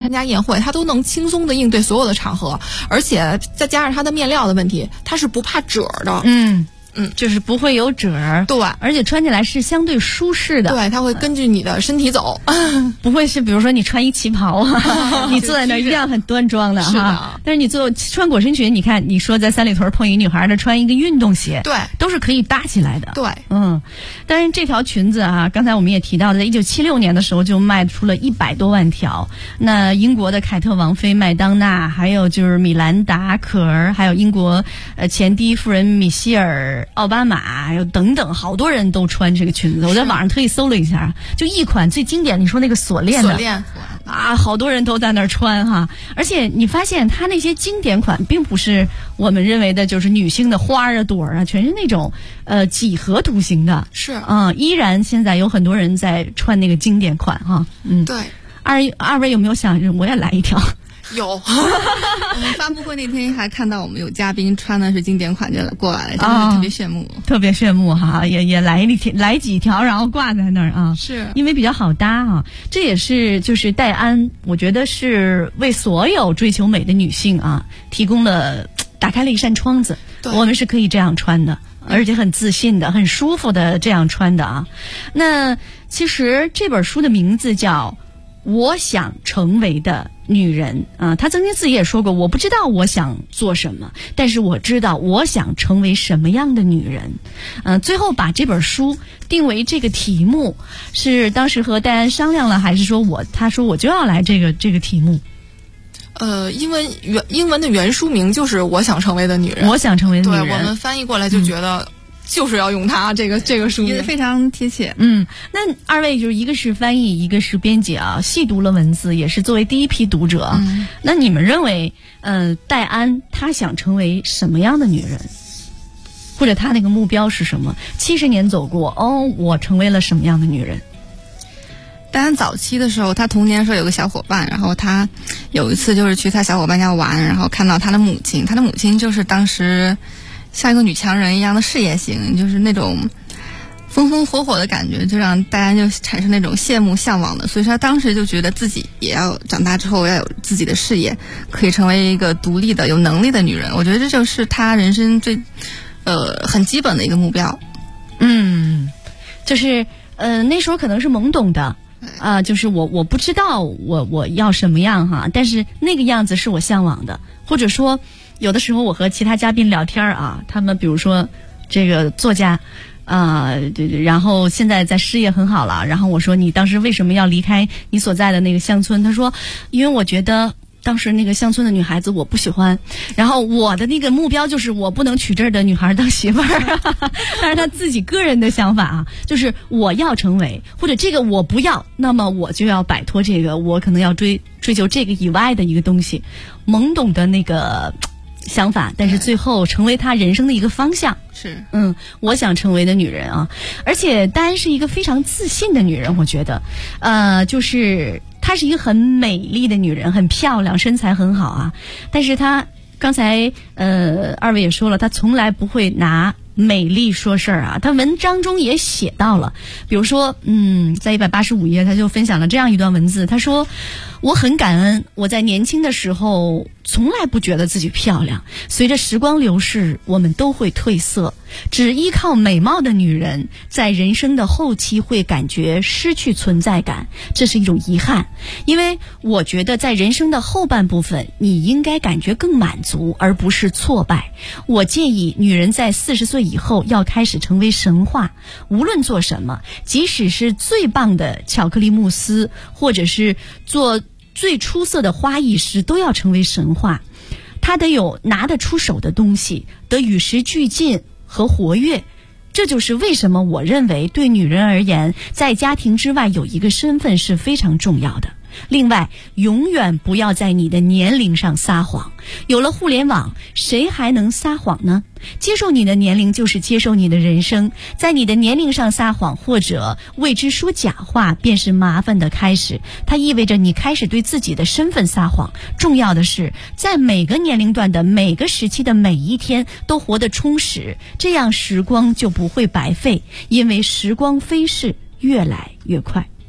参加宴会，她都能轻松的应对所有的场合，而且再加上它的面料的问题，它是不怕褶的。 就是不会有褶儿， 对， 而且穿起来是相对舒适的。 对，它会根据你的身体走， 不会是比如说你穿一旗袍啊，你坐在那儿一定要很端庄的哈。 是的。 但是你穿裹身裙，你看你说在三里屯碰一女孩的穿一个运动鞋， 对， 都是可以搭起来的。 对， 但是这条裙子啊，刚才我们也提到，在1976年的时候就卖出了100多万条。那英国的凯特王妃麦当娜，还有就是米兰达可儿，还有英国前第一夫人米歇尔奥巴马，还有等等，好多人都穿这个裙子。我在网上特意搜了一下，就一款最经典，你说那个锁链啊，好多人都在那儿穿哈。而且你发现它那些经典款，并不是我们认为的就是女性的花啊朵啊，全是那种几何图形的。 是依然现在有很多人在穿那个经典款哈。 对。 二位有没有想着我也来一条？ 有， 我们发布会那天还看到我们有嘉宾穿的是经典款就过来了，真的是特别炫目， 特别炫目哈！也来几条，然后挂在那儿啊， 是因为比较好搭啊。这也是就是戴安，我觉得是为所有追求美的女性啊打开了一扇窗子，我们是可以这样穿的，而且很自信的、很舒服的这样穿的啊。那其实这本书的名字叫我想成为的女人啊，她曾经自己也说过，我不知道我想做什么，但是我知道我想成为什么样的女人。最后把这本书定为这个题目，是当时和戴安商量了，还是说他说我就要来这个题目？ 英文的原书名就是我想成为的女人。 我想成为的女人。 对，我们翻译过来就觉得。就是要用它这个书名， 也非常贴切。 那二位就是一个是翻译，一个是编辑啊，细读了文字，也是作为第一批读者。那你们认为，戴安她想成为什么样的女人，或者她那个目标是什么？70年走过，我成为了什么样的女人？ 戴安早期的时候，他童年时候有个小伙伴，然后他有一次就是去他小伙伴家玩，然后看到他的母亲就是当时像一个女强人一样的事业型，就是那种风风火火的感觉，就让戴安就产生那种羡慕向往的，所以说他当时就觉得自己也要长大之后要有自己的事业，可以成为一个独立的有能力的女人。我觉得这就是他人生最很基本的一个目标。 就是那时候可能是懵懂的就是我不知道我要什么样哈，但是那个样子是我向往的。或者说有的时候我和其他嘉宾聊天啊，他们比如说这个作家然后现在在事业很好了，然后我说你当时为什么要离开你所在的那个乡村？他说因为我觉得当时那个乡村的女孩子我不喜欢，然后我的那个目标就是我不能娶这儿的女孩当媳妇儿。但是他自己个人的想法啊，就是我要成为，或者这个我不要，那么我就要摆脱这个，我可能要追求这个以外的一个东西，懵懂的那个想法，但是最后成为他人生的一个方向。 是我想成为的女人啊。而且戴安是一个非常自信的女人，我觉得就是她是一个很美丽的女人，很漂亮，身材很好啊。但是她刚才二位也说了，她从来不会拿美丽说事儿啊。她文章中也写到了，比如说在185页她就分享了这样一段文字，她说我很感恩我在年轻的时候从来不觉得自己漂亮，随着时光流逝我们都会褪色，只依靠美貌的女人在人生的后期会感觉失去存在感，这是一种遗憾。因为我觉得在人生的后半部分你应该感觉更满足而不是挫败。我建议女人在40岁以后要开始成为神话，无论做什么，即使是最棒的巧克力慕斯，或者是做最出色的花艺师，都要成为神话。他得有拿得出手的东西，得与时俱进和活跃。这就是为什么我认为对女人而言，在家庭之外有一个身份是非常重要的。另外，永远不要在你的年龄上撒谎。有了互联网，谁还能撒谎呢？接受你的年龄就是接受你的人生，在你的年龄上撒谎或者为之说假话，便是麻烦的开始。它意味着你开始对自己的身份撒谎。重要的是，在每个年龄段的每个时期的每一天都活得充实，这样时光就不会白费，因为时光飞逝，越来越快。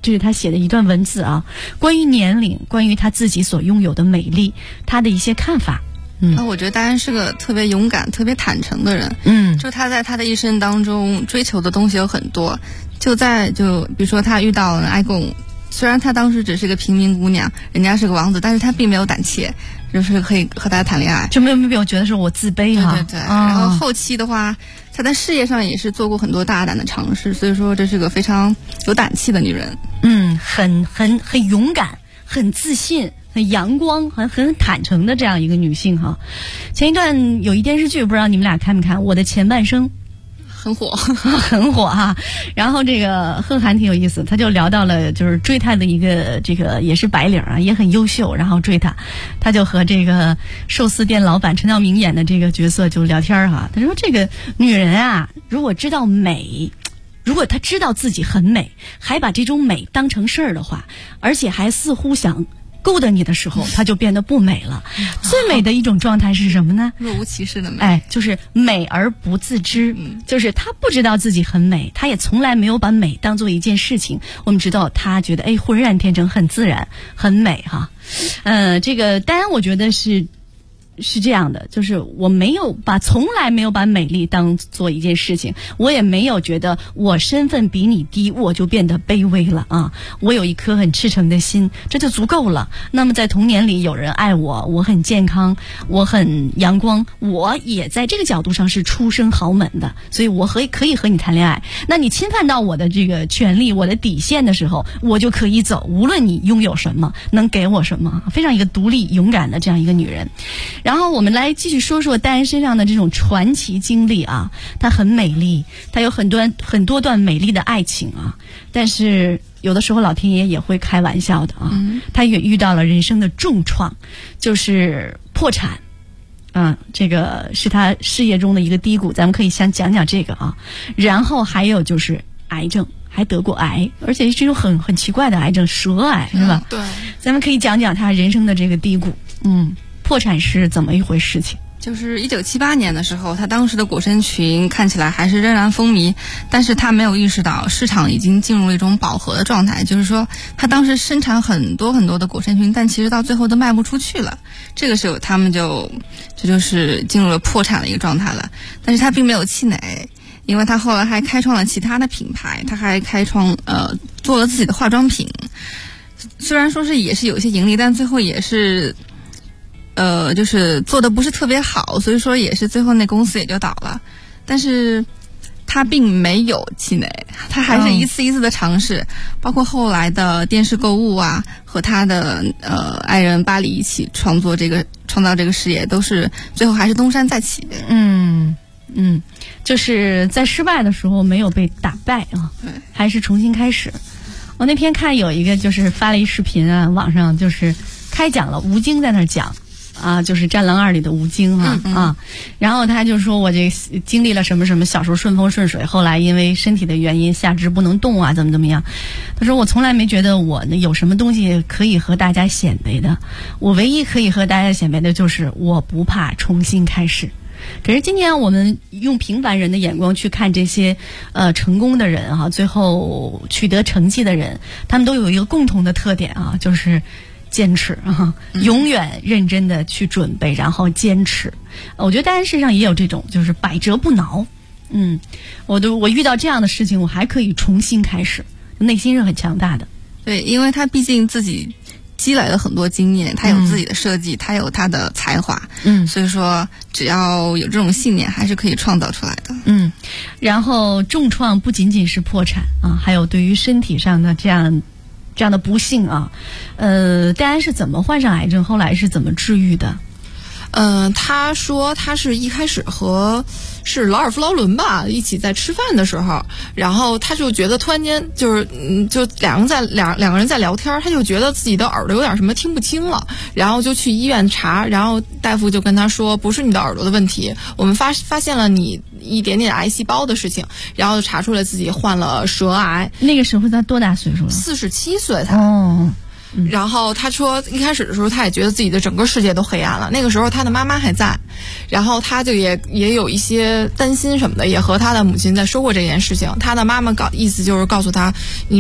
这是他写的一段文字啊，关于年龄，关于他自己所拥有的美丽，他的一些看法。 我觉得丹是个特别勇敢、特别坦诚的人。就他在他的一生当中追求的东西有很多，就比如说他遇到了埃贡，虽然他当时只是个平民姑娘，人家是个王子，但是他并没有胆怯，就是可以和他谈恋爱， 就没有觉得说我自卑哈。 对。然后后期的话，他在事业上也是做过很多大胆的尝试，所以说这是个非常有胆气的女人。 很勇敢，很自信，很阳光，很坦诚的这样一个女性哈。前一段有一电视剧，不知道你们俩看没看？我的前半生。 很火很火哈。然后这个贺涵挺有意思，他就聊到了就是追他的一个这个也是白领啊，也很优秀，然后追他就和这个寿司店老板陈道明演的这个角色就聊天哈。他说这个女人啊，如果知道美，如果她知道自己很美，还把这种美当成事儿的话，而且还似乎想勾搭你的时候，她就变得不美了。最美的一种状态是什么呢？ 若无其事的美。 就是美而不自知，就是她不知道自己很美，她也从来没有把美当做一件事情。我们知道她觉得浑然天成，很自然，很美哈。这个当然我觉得是这样的，就是我从来没有把美丽当做一件事情，我也没有觉得我身份比你低我就变得卑微了啊！我有一颗很赤诚的心，这就足够了。那么在童年里有人爱我，我很健康，我很阳光，我也在这个角度上是出身豪门的，所以我可以和你谈恋爱。那你侵犯到我的这个权利，我的底线的时候，我就可以走，无论你拥有什么，能给我什么，非常一个独立勇敢的这样一个女人。然后我们来继续说说戴安身上的这种传奇经历啊，她很美丽，她有很多段美丽的爱情啊，但是有的时候老天爷也会开玩笑的啊，她也遇到了人生的重创，就是破产。这个是她事业中的一个低谷，咱们可以先讲讲这个啊。然后还有就是癌症，还得过癌，而且是一种很奇怪的癌症，舌癌是吧？ 对， 咱们可以讲讲她人生的这个低谷。破产是怎么一回事情？ 就是1978年的时候，他当时的裹身裙看起来还是仍然风靡，但是他没有意识到市场已经进入了一种饱和的状态，就是说他当时生产很多的裹身裙，但其实到最后都卖不出去了。这个时候他们这就是进入了破产的一个状态了。但是他并没有气馁，因为他后来还开创了其他的品牌，他还做了自己的化妆品。虽然说也是有些盈利，但最后也是就是做的不是特别好，所以说也是最后那公司也就倒了。但是他并没有气馁，他还是一次一次的尝试，包括后来的电视购物啊，和他的爱人巴黎一起创造这个事业，都是最后还是东山再起。 就是在失败的时候没有被打败啊，还是重新开始。我那天看有一个就是发了一视频啊，网上就是开讲了，吴京在那儿讲啊，就是《战狼2》里的吴京然后他就说我这经历了什么什么，小时候顺风顺水，后来因为身体的原因下肢不能动啊，怎么样。他说我从来没觉得我有什么东西可以和大家显摆的，我唯一可以和大家显摆的就是我不怕重新开始。可是今年我们用平凡人的眼光去看这些成功的人啊，最后取得成绩的人，他们都有一个共同的特点啊，就是坚持啊，永远认真的去准备，然后坚持。我觉得戴安身上也有这种，就是百折不挠。我遇到这样的事情，我还可以重新开始，内心是很强大的。 对，因为他毕竟自己积累了很多经验，他有自己的设计，他有他的才华，所以说只要有这种信念，还是可以创造出来的。 然后重创不仅仅是破产啊，还有对于身体上的这样的不幸啊。戴安是怎么患上癌症，后来是怎么治愈的？ 他说他是一开始是劳尔夫劳伦吧一起在吃饭的时候，然后他就觉得突然间就两个人在聊天，他就觉得自己的耳朵有点什么听不清了，然后就去医院查，然后大夫就跟他说不是你的耳朵的问题，我们发现了你一点点癌细胞的事情，然后就查出来自己患了舌癌。 那个时候他多大岁数了 ？47岁才。然后他说一开始的时候他也觉得自己的整个世界都黑暗了，那个时候他的妈妈还在，然后他就也有一些担心什么的，也和他的母亲在说过这件事情。他的妈妈意思就是告诉他，你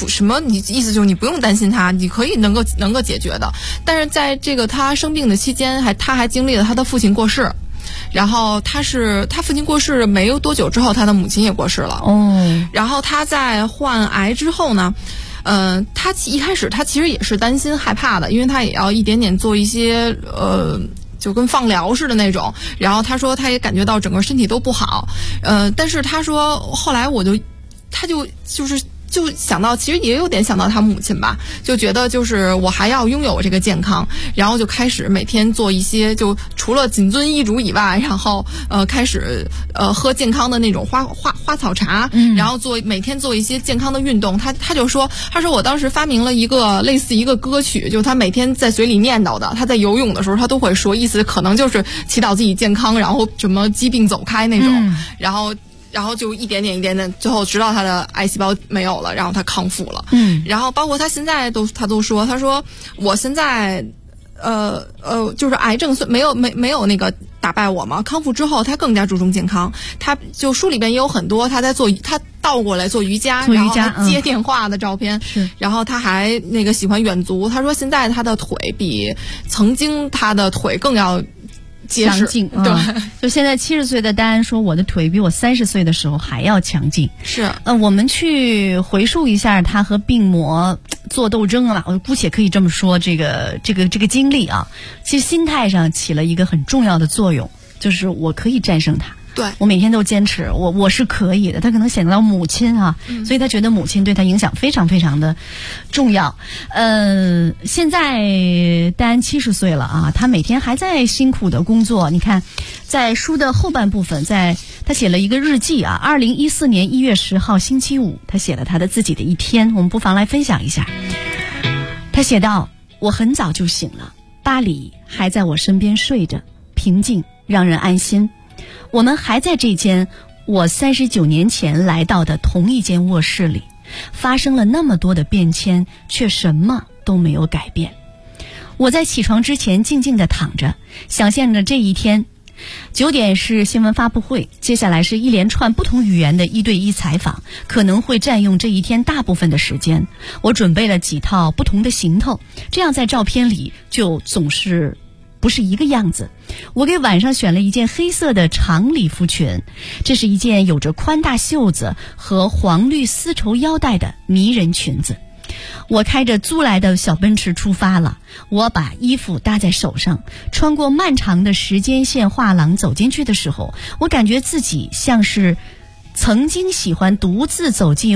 不什么，你意思就是你不用担心他，你可以能够解决的。但是在这个他生病的期间，他还经历了他的父亲过世。然后他父亲过世没有多久之后，他的母亲也过世了。然后他在患癌之后呢，他一开始他其实也是担心害怕的，因为他也要一点点做一些就跟放疗似的那种。然后他说他也感觉到整个身体都不好，但是他说后来他就想到，其实也有点想到他母亲吧，就觉得就是我还要拥有这个健康，然后就开始每天做一些，就除了谨遵医嘱以外，然后开始喝健康的那种花草茶，然后每天做一些健康的运动。他就说，我当时发明了一个类似一个歌曲，就他每天在嘴里念叨的，他在游泳的时候他都会说，意思可能就是祈祷自己健康，然后什么疾病走开那种，然后就一点点，最后直到他的癌细胞没有了，然后他康复了。然后包括他现在他都说，他说我现在就是癌症没有那个打败我嘛，康复之后他更加注重健康。他就书里边也有很多他倒过来做瑜伽，然后接电话的照片。然后他还那个喜欢远足，他说现在他的腿比曾经他的腿更要强劲。对，就现在70岁的丹安说，我的腿比我30岁的时候还要强劲。 是， 我们去回溯一下他和病魔做斗争啊，我姑且可以这么说，这个经历啊，其实心态上起了一个很重要的作用，就是我可以战胜它。 对， 我每天都坚持，我是可以的。他可能想到母亲啊，所以他觉得母亲对他影响非常非常的重要。现在丹安70岁了啊，他每天还在辛苦的工作。你看，在书的后半部分，他写了一个日记啊。2014年1月10号星期五，他写了他的自己的一天，我们不妨来分享一下。他写道：我很早就醒了，巴黎还在我身边睡着，平静让人安心。我们还在这间我39年前来到的同一间卧室里，发生了那么多的变迁，却什么都没有改变。我在起床之前静静地躺着，想象着这一天。9点是新闻发布会，接下来是一连串不同语言的1对1采访，可能会占用这一天大部分的时间。我准备了几套不同的行头，这样在照片里就总是不是一个样子。我给晚上选了一件黑色的长礼服裙，这是一件有着宽大袖子和黄绿丝绸腰带的迷人裙子。我开着租来的小奔驰出发了，我把衣服搭在手上，穿过漫长的时间线画廊走进去的时候，我感觉自己像是曾经喜欢独自走进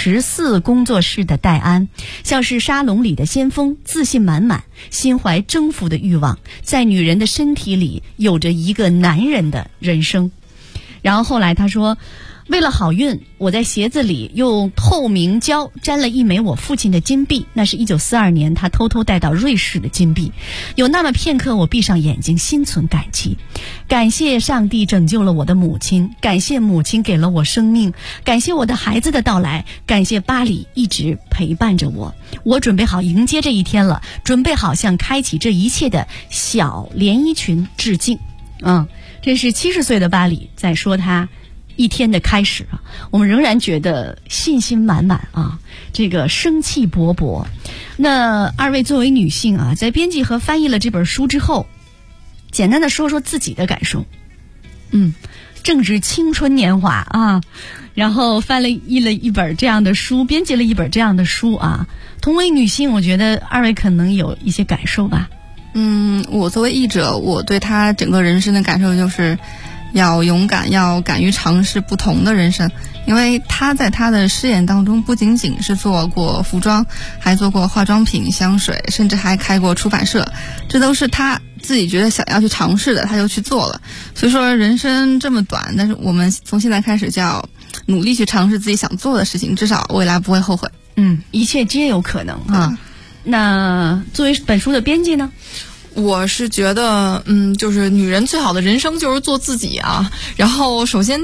54工作室的戴安，像是沙龙里的先锋，自信满满，心怀征服的欲望，在女人的身体里有着一个男人的人生。然后后来他说，为了好运，我在鞋子里用透明胶粘了一枚我父亲的金币，那是1942年他偷偷带到瑞士的金币。有那么片刻，我闭上眼睛，心存感激，感谢上帝拯救了我的母亲，感谢母亲给了我生命，感谢我的孩子的到来，感谢巴黎一直陪伴着我。我准备好迎接这一天了，准备好向开启这一切的小连衣裙致敬。这是70岁的巴黎在说他一天的开始啊，我们仍然觉得信心满满啊，这个生气勃勃。那二位作为女性啊，在编辑和翻译了这本书之后，简单的说说自己的感受。正值青春年华啊，然后翻译了一本这样的书，编辑了一本这样的书啊。同为女性，我觉得二位可能有一些感受吧。 我作为译者，我对他整个人生的感受就是要勇敢，要敢于尝试不同的人生。因为他在他的事业当中不仅仅是做过服装，还做过化妆品、香水，甚至还开过出版社，这都是他自己觉得想要去尝试的，他就去做了。所以说人生这么短，但是我们从现在开始就要努力去尝试自己想做的事情，至少未来不会后悔。 一切皆有可能啊。那作为本书的编辑呢？ 我是觉得，就是女人最好的人生就是做自己啊。然后首先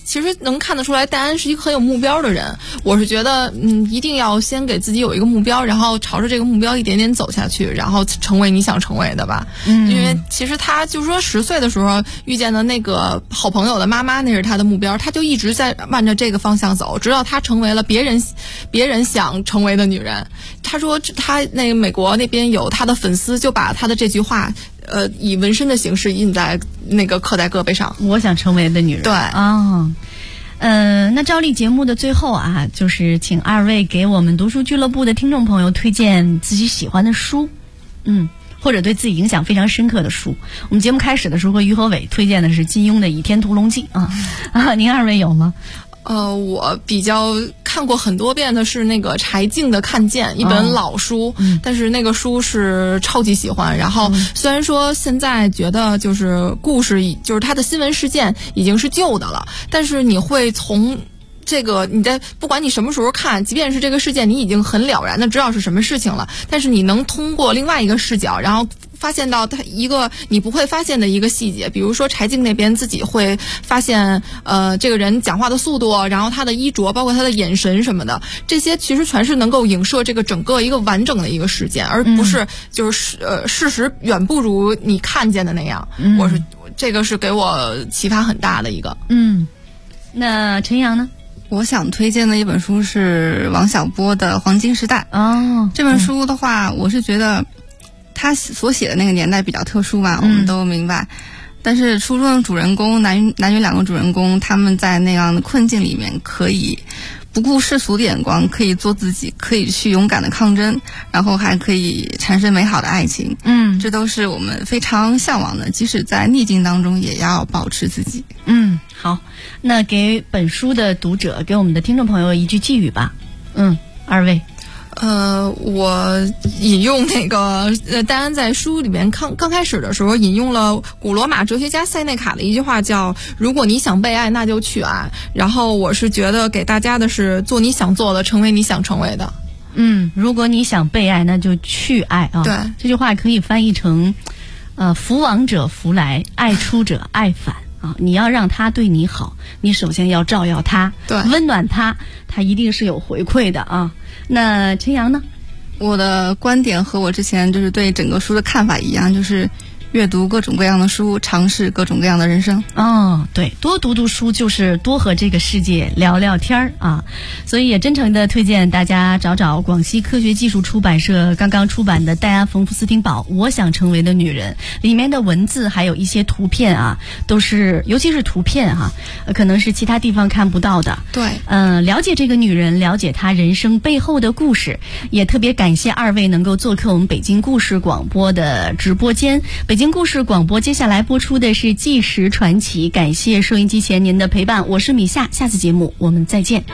其实能看得出来，戴安是一个很有目标的人。我是觉得，一定要先给自己有一个目标，然后朝着这个目标一点点走下去，然后成为你想成为的吧。因为其实他就是说10岁的时候遇见的那个好朋友的妈妈，那是他的目标，他就一直在按着这个方向走，直到他成为了别人想成为的女人。他说他那个美国那边有他的粉丝就把他的这句话以纹身的形式印在那个刻在胳膊上， 我想成为的女人。 对啊。那照例节目的最后啊，就是请二位给我们读书俱乐部的听众朋友推荐自己喜欢的书，或者对自己影响非常深刻的书。我们节目开始的时候，于和伟推荐的是金庸的《倚天屠龙记》您二位有吗？ 我比较看过很多遍的是那个柴静的《看见》，一本老书，但是那个书是超级喜欢。然后虽然说现在觉得就是故事，就是它的新闻事件已经是旧的了，但是你会从这个你在不管你什么时候看，即便是这个事件你已经很了然的知道是什么事情了，但是你能通过另外一个视角，然后发现到他一个你不会发现的一个细节，比如说柴静那边自己会发现这个人讲话的速度，然后他的衣着，包括他的眼神什么的，这些其实全是能够影射这个整个一个完整的一个事件，而不是就是事实远不如你看见的那样。这个是给我启发很大的一个。 那陈阳呢？ 我想推荐的一本书是王小波的《黄金时代》。这本书的话，我是觉得他所写的那个年代比较特殊嘛，我们都明白。但是书中的主人公男女2个主人公，他们在那样的困境里面，可以不顾世俗的眼光，可以做自己，可以去勇敢的抗争，然后还可以产生美好的爱情。这都是我们非常向往的，即使在逆境当中也要保持自己。 好，那给本书的读者，给我们的听众朋友一句寄语吧。二位。 我引用那个戴安在书里面刚开始的时候引用了古罗马哲学家塞内卡的一句话，叫如果你想被爱，那就去爱。然后我是觉得给大家的是做你想做的，成为你想成为的。 如果你想被爱，那就去爱啊。 对， 这句话可以翻译成福往者福来，爱出者爱返。你要让他对你好，你首先要照耀他， 对， 温暖他，他一定是有回馈的啊。那陈阳呢？ 我的观点和我之前就是对整个书的看法一样，就是阅读各种各样的书，尝试各种各样的人生。 对，多读读书就是多和这个世界聊聊天儿啊。所以也真诚的推荐大家找找广西科学技术出版社刚刚出版的戴安·冯夫斯汀堡《我想成为的女人》，里面的文字还有一些图片啊，都是尤其是图片可能是其他地方看不到的。 对， 了解这个女人，了解她人生背后的故事，也特别感谢二位能够做客我们北京故事广播的直播间。北京故事广播接下来播出的是《纪实传奇》，感谢收音机前您的陪伴，我是米夏，下次节目我们再见。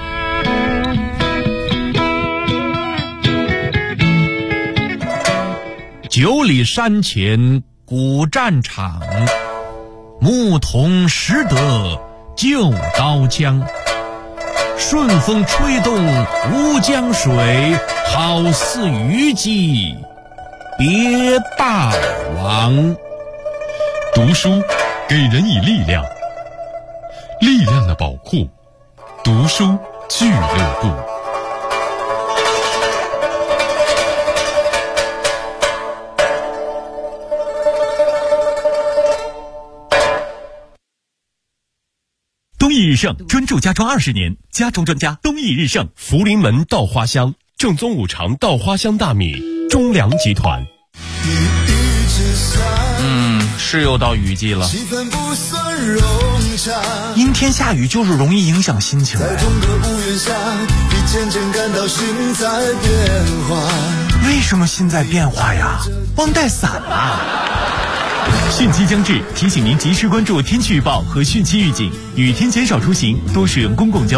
9里山前古战场，牧童识得旧刀枪。顺风吹动吴江水，好似虞姬别霸王。 读书给人以力量，力量的宝库，读书俱乐部。 东益日盛专注家装20年，家装专家东益日盛。 福临门稻花香，正宗五常稻花香大米，中粮集团。 是又到雨季了， 阴天下雨就是容易影响心情。为什么心在变化呀？忘带伞了。汛期将至，提醒您及时关注天气预报和汛期预警，雨天减少出行，多使用公共交通。